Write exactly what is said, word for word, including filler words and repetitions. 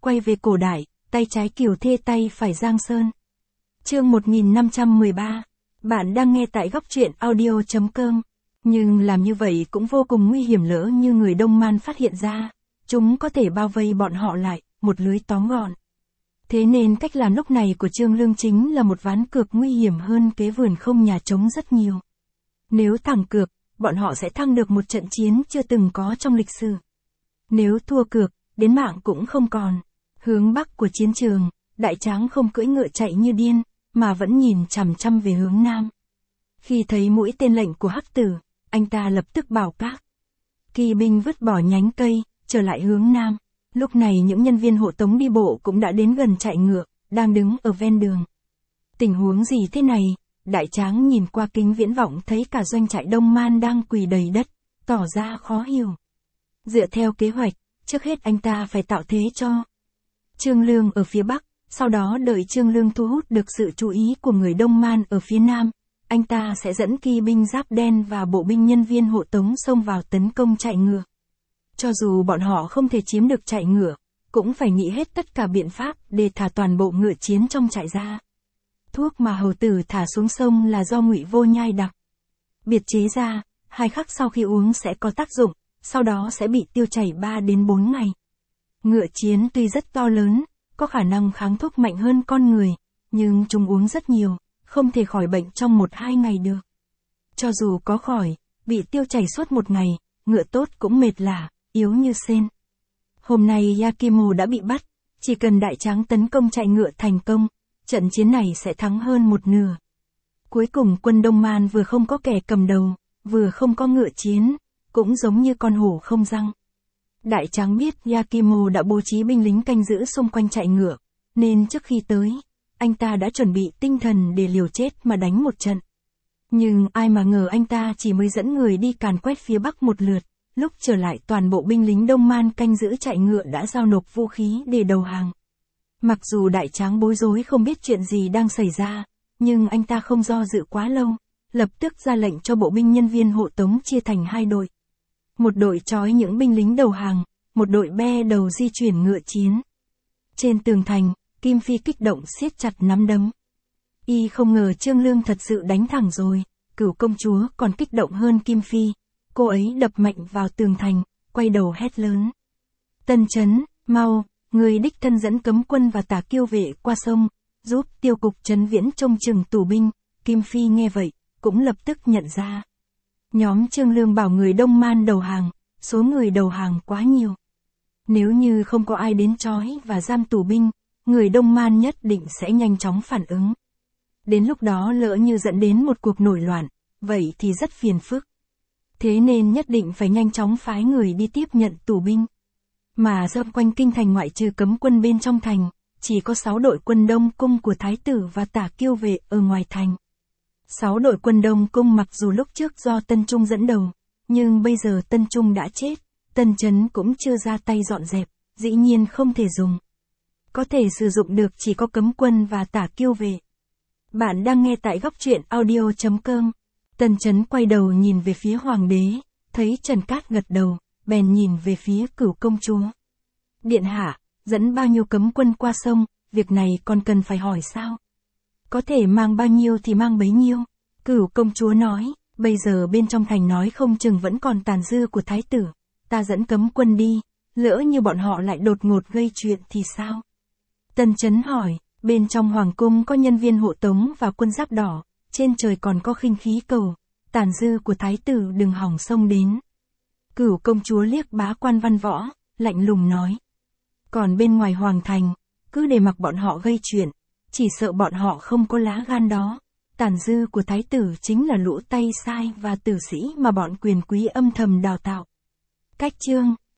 quay về cổ đại, tay trái Kiều Thê tay phải Giang Sơn. Chương một nghìn năm trăm mười ba. Bạn đang nghe tại góc truyện audio chấm com. Nhưng làm như vậy cũng vô cùng nguy hiểm, lỡ như người Đông Man phát hiện ra, chúng có thể bao vây bọn họ lại, một lưới tóm gọn. Thế nên cách làm lúc này của Trương Lương chính là một ván cược nguy hiểm hơn kế vườn không nhà trống rất nhiều. Nếu thắng cược, bọn họ sẽ thắng được một trận chiến chưa từng có trong lịch sử. Nếu thua cược, đến mạng cũng không còn. Hướng bắc của chiến trường, Đại Tráng không cưỡi ngựa chạy như điên, mà vẫn nhìn chằm chằm về hướng nam. Khi thấy mũi tên lệnh của Hắc Tử, anh ta lập tức bảo các kỳ binh vứt bỏ nhánh cây, trở lại hướng nam. Lúc này những nhân viên hộ tống đi bộ cũng đã đến gần trại ngựa, đang đứng ở ven đường. Tình huống gì thế này? Đại Tráng nhìn qua kính viễn vọng thấy cả doanh trại Đông Man đang quỳ đầy đất, tỏ ra khó hiểu. Dựa theo kế hoạch, trước hết anh ta phải tạo thế cho Trương Lương ở phía bắc, sau đó đợi Trương Lương thu hút được sự chú ý của người Đông Man ở phía nam, anh ta sẽ dẫn kỳ binh giáp đen và bộ binh nhân viên hộ tống xông vào tấn công trại ngựa. Cho dù bọn họ không thể chiếm được trại ngựa, cũng phải nghĩ hết tất cả biện pháp để thả toàn bộ ngựa chiến trong trại ra. Thuốc mà hầu tử thả xuống sông là do Ngụy Vô Nhai đặc biệt chế ra, hai khắc sau khi uống sẽ có tác dụng, sau đó sẽ bị tiêu chảy ba đến bốn ngày. Ngựa chiến tuy rất to lớn, có khả năng kháng thuốc mạnh hơn con người, nhưng chúng uống rất nhiều, không thể khỏi bệnh trong một hai ngày được. Cho dù có khỏi, bị tiêu chảy suốt một ngày, ngựa tốt cũng mệt lả, yếu như sên. Hôm nay Yakimo đã bị bắt, chỉ cần Đại Tráng tấn công trại ngựa thành công, trận chiến này sẽ thắng hơn một nửa. Cuối cùng quân Đông Man vừa không có kẻ cầm đầu, vừa không có ngựa chiến, cũng giống như con hổ không răng. Đại Tráng biết Yakimo đã bố trí binh lính canh giữ xung quanh trại ngựa, nên trước khi tới, anh ta đã chuẩn bị tinh thần để liều chết mà đánh một trận. Nhưng ai mà ngờ anh ta chỉ mới dẫn người đi càn quét phía bắc một lượt, lúc trở lại toàn bộ binh lính Đông Man canh giữ trại ngựa đã giao nộp vũ khí để đầu hàng. Mặc dù Đại Tráng bối rối không biết chuyện gì đang xảy ra, nhưng anh ta không do dự quá lâu, lập tức ra lệnh cho bộ binh nhân viên hộ tống chia thành hai đội. Một đội trói những binh lính đầu hàng, một đội be đầu di chuyển ngựa chiến. Trên tường thành, Kim Phi kích động siết chặt nắm đấm. Y không ngờ Trương Lương thật sự đánh thẳng rồi, Cửu công chúa còn kích động hơn Kim Phi. Cô ấy đập mạnh vào tường thành, quay đầu hét lớn. Tân Chấn, mau, người đích thân dẫn cấm quân và Tả Kiêu vệ qua sông, giúp Tiêu cục Trấn Viễn trông chừng tù binh. Kim Phi nghe vậy, cũng lập tức nhận ra. Nhóm Trương Lương bảo người Đông Man đầu hàng, số người đầu hàng quá nhiều. Nếu như không có ai đến trói và giam tù binh, người Đông Man nhất định sẽ nhanh chóng phản ứng. Đến lúc đó lỡ như dẫn đến một cuộc nổi loạn, vậy thì rất phiền phức. Thế nên nhất định phải nhanh chóng phái người đi tiếp nhận tù binh. Mà xung quanh kinh thành ngoại trừ cấm quân bên trong thành, chỉ có sáu đội quân Đông Cung của Thái tử và Tả Kiêu vệ ở ngoài thành. Sáu đội quân Đông Cung mặc dù lúc trước do Tân Trung dẫn đầu, nhưng bây giờ Tân Trung đã chết, Tân Chấn cũng chưa ra tay dọn dẹp, dĩ nhiên không thể dùng. Có thể sử dụng được chỉ có cấm quân và Tả Kiêu vệ. Bạn đang nghe tại góc truyện audio chấm com. Tân Chấn quay đầu nhìn về phía hoàng đế, thấy Trần Cát gật đầu, bèn nhìn về phía Cửu công chúa. Điện hạ, dẫn bao nhiêu cấm quân qua sông, việc này còn cần phải hỏi sao? Có thể mang bao nhiêu thì mang bấy nhiêu. Cửu công chúa nói, bây giờ bên trong thành nói không chừng vẫn còn tàn dư của thái tử, ta dẫn cấm quân đi, lỡ như bọn họ lại đột ngột gây chuyện thì sao? Tân Chấn hỏi, bên trong hoàng cung có nhân viên hộ tống và quân giáp đỏ, trên trời còn có khinh khí cầu, tàn dư của thái tử đừng hỏng xông đến. Cửu công chúa liếc bá quan Văn Võ, lạnh lùng nói. Còn bên ngoài hoàng thành, cứ để mặc bọn họ gây chuyện, chỉ sợ bọn họ không có lá gan đó. Tàn dư của thái tử chính là lũ tay sai và tử sĩ mà bọn quyền quý âm thầm đào tạo. Cách chương